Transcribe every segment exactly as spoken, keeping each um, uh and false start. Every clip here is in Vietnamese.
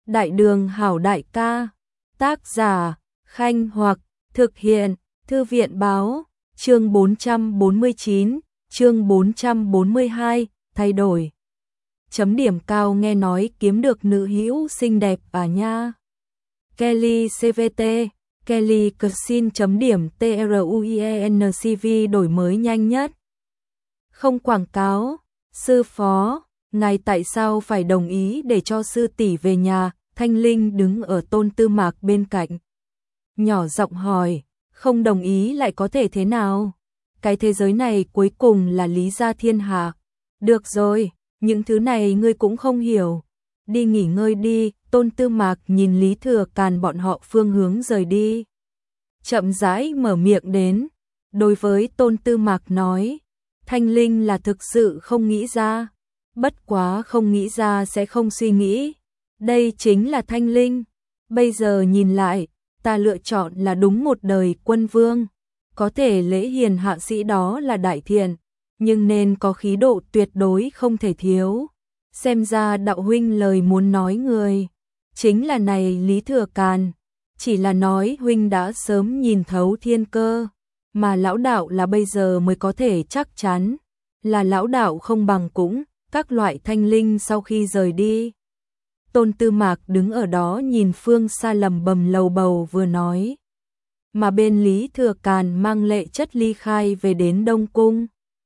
Đại đường hảo đại ca. Tác giả, Khanh Hoặc, thực hiện, Thư viện báo, chương bốn trăm bốn mươi chín, chương bốn trăm bốn mươi hai, thay đổi. Chấm điểm cao nghe nói kiếm được nữ hữu xinh đẹp à nha. Kelly xê vê tê, Kelly Cuisine chấm điểm truencv đổi mới nhanh nhất. Không quảng cáo, sư phó, ngài tại sao phải đồng ý để cho sư tỷ về nhà? Thanh Linh đứng ở Tôn Tư Mạc bên cạnh. Nhỏ giọng hỏi, không đồng ý lại có thể thế nào? Cái thế giới này cuối cùng là lý gia thiên hạ. Được rồi, những thứ này ngươi cũng không hiểu. Đi nghỉ ngơi đi, Tôn Tư Mạc nhìn Lý Thừa Càn bọn họ phương hướng rời đi. Chậm rãi mở miệng đến. Đối với Tôn Tư Mạc nói, Thanh Linh là thực sự không nghĩ ra. Bất quá không nghĩ ra sẽ không suy nghĩ. Đây chính là Thanh Linh. Bây giờ nhìn lại, ta lựa chọn là đúng một đời quân vương. Có thể lễ hiền hạ sĩ đó là đại thiện, nhưng nên có khí độ tuyệt đối không thể thiếu. Xem ra đạo huynh lời muốn nói người chính là này Lý Thừa Càn. Chỉ là nói huynh đã sớm nhìn thấu thiên cơ, mà lão đạo là bây giờ mới có thể chắc chắn. Là lão đạo không bằng cũng, các loại Thanh Linh sau khi rời đi. Tôn Tư Mạc đứng ở đó nhìn phương xa lầm bầm lầu bầu vừa nói. Mà bên Lý Thừa Càn mang Lệ Chất ly khai về đến Đông Cung.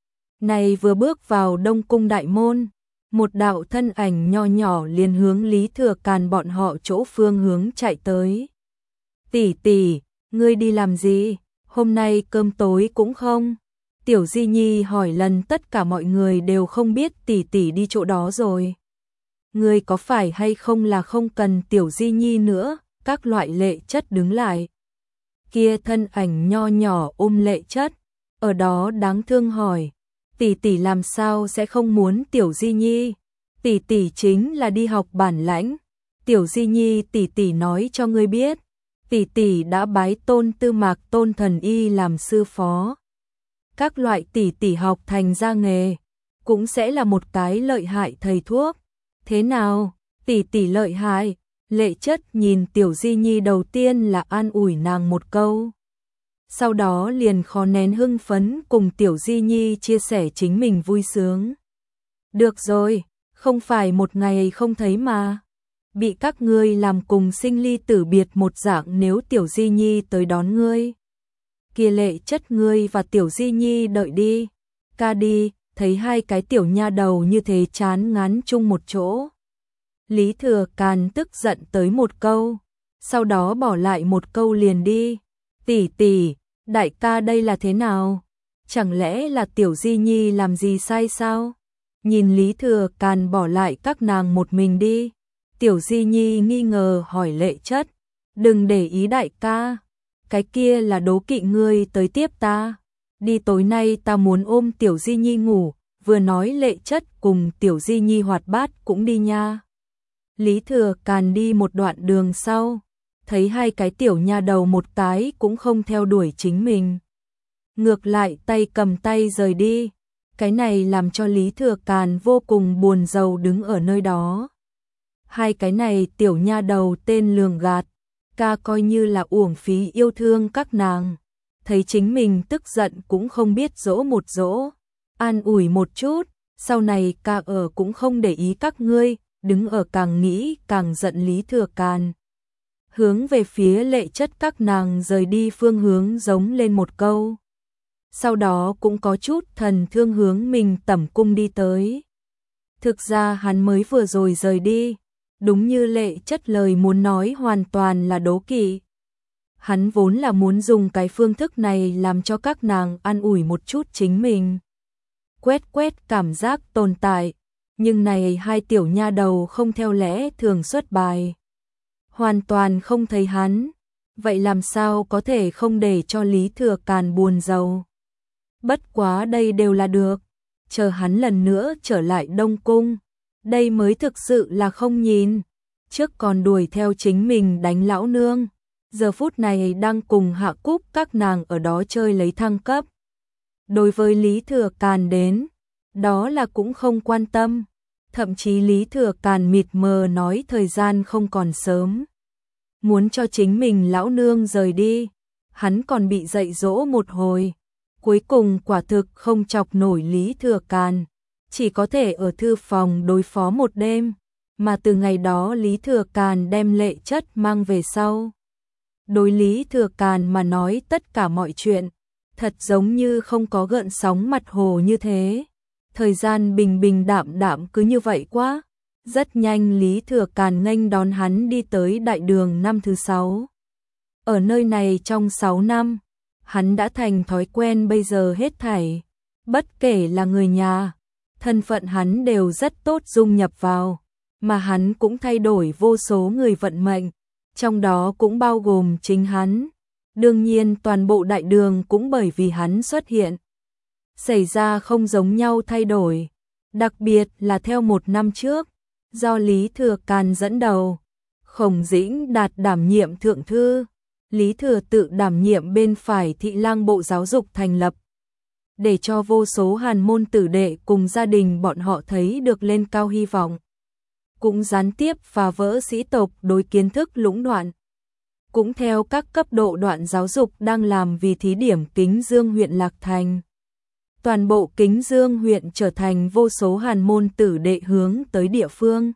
Này vừa bước vào Đông Cung đại môn, một đạo thân ảnh nho nhỏ liền hướng Lý Thừa Càn bọn họ chỗ phương hướng chạy tới. Tỷ tỷ, ngươi đi làm gì? Hôm nay cơm tối cũng không? Tiểu Di Nhi hỏi lần tất cả mọi người đều không biết tỷ tỷ đi chỗ đó rồi. Ngươi có phải hay không là không cần Tiểu Di Nhi nữa? Các loại Lệ Chất đứng lại. Kia thân ảnh nho nhỏ ôm Lệ Chất, ở đó đáng thương hỏi, tỷ tỷ làm sao sẽ không muốn Tiểu Di Nhi? Tỷ tỷ chính là đi học bản lãnh. Tiểu Di Nhi tỷ tỷ nói cho ngươi biết, tỷ tỷ đã bái Tôn Tư Mạc Tôn Thần Y làm sư phó. Các loại tỷ tỷ học thành ra nghề, cũng sẽ là một cái lợi hại thầy thuốc. Thế nào, tỷ tỷ lợi hại? Lệ Chất nhìn Tiểu Di Nhi đầu tiên là an ủi nàng một câu. Sau đó liền khó nén hưng phấn cùng Tiểu Di Nhi chia sẻ chính mình vui sướng. Được rồi, không phải một ngày không thấy mà. Bị các ngươi làm cùng sinh ly tử biệt một dạng nếu Tiểu Di Nhi tới đón ngươi. Kia Lệ Chất ngươi và Tiểu Di Nhi đợi đi. Ca đi, thấy hai cái tiểu nha đầu như thế chán ngán chung một chỗ. Lý Thừa Càn tức giận tới một câu, sau đó bỏ lại một câu liền đi. Tỷ tỷ, đại ca đây là thế nào? Chẳng lẽ là Tiểu Di Nhi làm gì sai sao? Nhìn Lý Thừa Càn bỏ lại các nàng một mình đi. Tiểu Di Nhi nghi ngờ hỏi Lệ Chất, đừng để ý đại ca, cái kia là đố kỵ ngươi tới tiếp ta. Đi tối nay ta muốn ôm Tiểu Di Nhi ngủ, vừa nói Lệ Chất cùng Tiểu Di Nhi hoạt bát cũng đi nha. Lý Thừa Càn đi một đoạn đường sau, thấy hai cái tiểu nha đầu một cái cũng không theo đuổi chính mình. Ngược lại tay cầm tay rời đi, cái này làm cho Lý Thừa Càn vô cùng buồn rầu đứng ở nơi đó. Hai cái này tiểu nha đầu tên lường gạt, ca coi như là uổng phí yêu thương các nàng. Thấy chính mình tức giận cũng không biết dỗ một dỗ, an ủi một chút, sau này ca ở cũng không để ý các ngươi, đứng ở càng nghĩ càng giận Lý Thừa Càn. Hướng về phía Lệ Chất các nàng rời đi phương hướng giống lên một câu. Sau đó cũng có chút thần thương hướng mình tẩm cung đi tới. Thực ra hắn mới vừa rồi rời đi, đúng như Lệ Chất lời muốn nói hoàn toàn là đố kỵ. Hắn vốn là muốn dùng cái phương thức này làm cho các nàng an ủi một chút chính mình. Quét quét cảm giác tồn tại, nhưng này hai tiểu nha đầu không theo lẽ thường xuất bài. Hoàn toàn không thấy hắn, vậy làm sao có thể không để cho Lý Thừa Càn buồn rầu. Bất quá đây đều là được, chờ hắn lần nữa trở lại Đông Cung, đây mới thực sự là không nhìn. Trước còn đuổi theo chính mình đánh lão nương, giờ phút này đang cùng Hạ Cúc các nàng ở đó chơi lấy thăng cấp. Đối với Lý Thừa Càn đến, đó là cũng không quan tâm. Thậm chí Lý Thừa Càn mịt mờ nói thời gian không còn sớm. Muốn cho chính mình lão nương rời đi, hắn còn bị dạy dỗ một hồi. Cuối cùng quả thực không chọc nổi Lý Thừa Càn, chỉ có thể ở thư phòng đối phó một đêm, mà từ ngày đó Lý Thừa Càn đem Lệ Chất mang về sau. Đối Lý Thừa Càn mà nói tất cả mọi chuyện, thật giống như không có gợn sóng mặt hồ như thế. Thời gian bình bình đạm đạm cứ như vậy quá. Rất nhanh Lý Thừa Càn nghênh đón hắn đi tới đại đường năm thứ sáu. Ở nơi này trong sáu năm, hắn đã thành thói quen bây giờ hết thảy. Bất kể là người nhà, thân phận hắn đều rất tốt dung nhập vào, mà hắn cũng thay đổi vô số người vận mệnh, trong đó cũng bao gồm chính hắn. Đương nhiên toàn bộ đại đường cũng bởi vì hắn xuất hiện xảy ra không giống nhau thay đổi, đặc biệt là theo một năm trước, do Lý Thừa Càn dẫn đầu, Khổng Dĩnh Đạt đảm nhiệm thượng thư, Lý Thừa Tự đảm nhiệm bên phải thị lang bộ giáo dục thành lập, để cho vô số hàn môn tử đệ cùng gia đình bọn họ thấy được lên cao hy vọng, cũng gián tiếp phá vỡ sĩ tộc đối kiến thức lũng đoạn. Cũng theo các cấp độ đoạn giáo dục đang làm vì thí điểm Kính Dương huyện Lạc Thành. Toàn bộ Kính Dương huyện trở thành vô số hàn môn tử đệ hướng tới địa phương.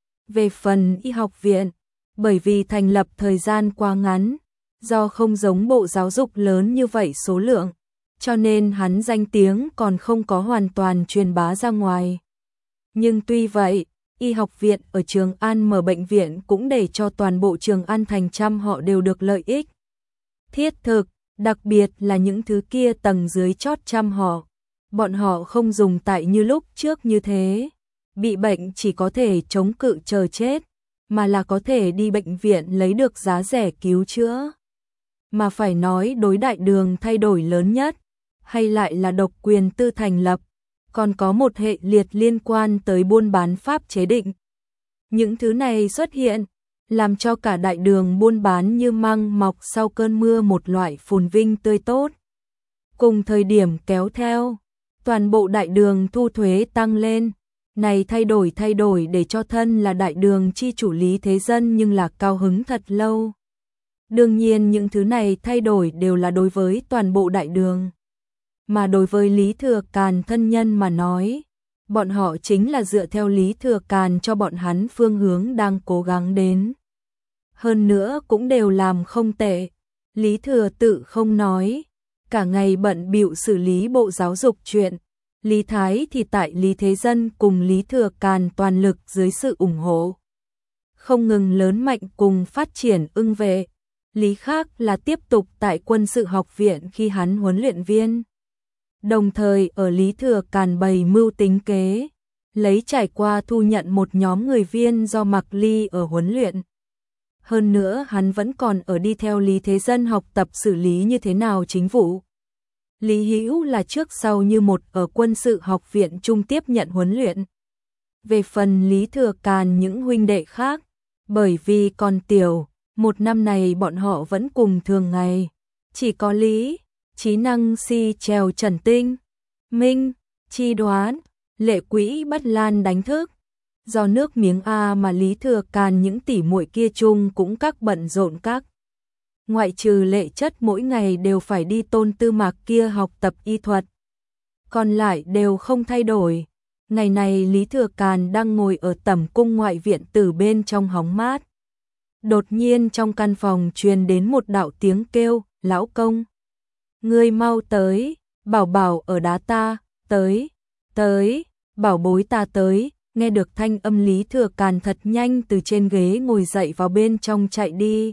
Về phần y học viện, bởi vì thành lập thời gian quá ngắn, do không giống bộ giáo dục lớn như vậy số lượng, cho nên hắn danh tiếng còn không có hoàn toàn truyền bá ra ngoài. Nhưng tuy vậy, y học viện ở Trường An mở bệnh viện cũng để cho toàn bộ Trường An thành trăm họ đều được lợi ích thiết thực, đặc biệt là những thứ kia tầng dưới chót trăm họ. Bọn họ không dùng tại như lúc trước như thế, bị bệnh chỉ có thể chống cự chờ chết, mà là có thể đi bệnh viện lấy được giá rẻ cứu chữa. Mà phải nói đối đại đường thay đổi lớn nhất, hay lại là độc quyền tư thành lập, còn có một hệ liệt liên quan tới buôn bán pháp chế định. Những thứ này xuất hiện, làm cho cả đại đường buôn bán như măng mọc sau cơn mưa một loại phồn vinh tươi tốt. Cùng thời điểm kéo theo, toàn bộ đại đường thu thuế tăng lên, này thay đổi thay đổi để cho thân là đại đường chi chủ Lý Thế Dân nhưng là cao hứng thật lâu. Đương nhiên những thứ này thay đổi đều là đối với toàn bộ đại đường. Mà đối với Lý Thừa Càn thân nhân mà nói, bọn họ chính là dựa theo Lý Thừa Càn cho bọn hắn phương hướng đang cố gắng đến. Hơn nữa cũng đều làm không tệ. Lý Thừa Tự không nói, cả ngày bận bịu xử lý bộ giáo dục chuyện. Lý Thái thì tại Lý Thế Dân cùng Lý Thừa Càn toàn lực dưới sự ủng hộ, không ngừng lớn mạnh cùng phát triển ưng vệ. Lý khác là tiếp tục tại quân sự học viện khi hắn huấn luyện viên. Đồng thời ở Lý Thừa Càn bày mưu tính kế, lấy trải qua thu nhận một nhóm người viên do Mạc Ly ở huấn luyện. Hơn nữa hắn vẫn còn ở đi theo Lý Thế Dân học tập xử lý như thế nào chính vụ. Lý Hữu là trước sau như một ở quân sự học viện trung tiếp nhận huấn luyện. Về phần Lý Thừa Càn những huynh đệ khác, bởi vì còn tiểu, một năm này bọn họ vẫn cùng thường ngày. Chỉ có Lý, Trí Năng si trèo Trần Tinh, Minh, Chi Đoán, Lệ Quỹ Bất Lan đánh thức. Do nước miếng A mà Lý Thừa Càn những tỷ muội kia chung cũng các bận rộn các. Ngoại trừ Lệ Chất mỗi ngày đều phải đi Tôn Tư Mạc kia học tập y thuật. Còn lại đều không thay đổi. Ngày này Lý Thừa Càn đang ngồi ở tẩm cung ngoại viện tử bên trong hóng mát. Đột nhiên trong căn phòng truyền đến một đạo tiếng kêu, lão công. Ngươi mau tới, bảo bảo ở đá ta, tới, tới, bảo bối ta tới. Nghe được thanh âm Lý Thừa Càn thật nhanh từ trên ghế ngồi dậy vào bên trong chạy đi.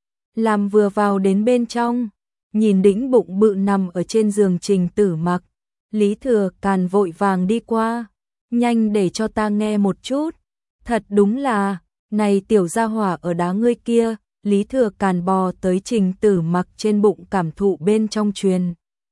Làm vừa vào đến bên trong, nhìn đĩnh bụng bự nằm ở trên giường Trình Tử Mặc, Lý Thừa Càn vội vàng đi qua, nhanh để cho ta nghe một chút. Thật đúng là, này tiểu gia hỏa ở đá ngươi kia. Lý Thừa Càn bò tới Trình Tử Mặc trên bụng cảm thụ bên trong truyền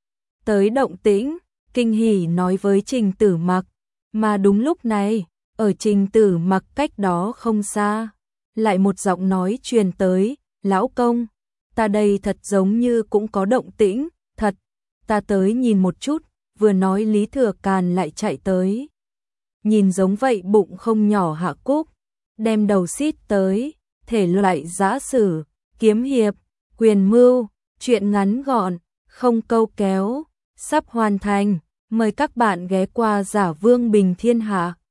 tới động tĩnh, kinh hỉ nói với Trình Tử Mặc. Mà đúng lúc này, ở Trình Tử Mặc cách đó không xa, lại một giọng nói truyền tới, lão công, ta đây thật giống như cũng có động tĩnh, thật, ta tới nhìn một chút. Vừa nói Lý Thừa Càn lại chạy tới. nhìn giống vậy bụng không nhỏ Hạ Cúc, đem đầu xít tới, thể loại giã sử, kiếm hiệp, quyền mưu, truyện ngắn gọn, không câu kéo, sắp hoàn thành, mời các bạn ghé qua Giả Vương Bình Thiên Hạ.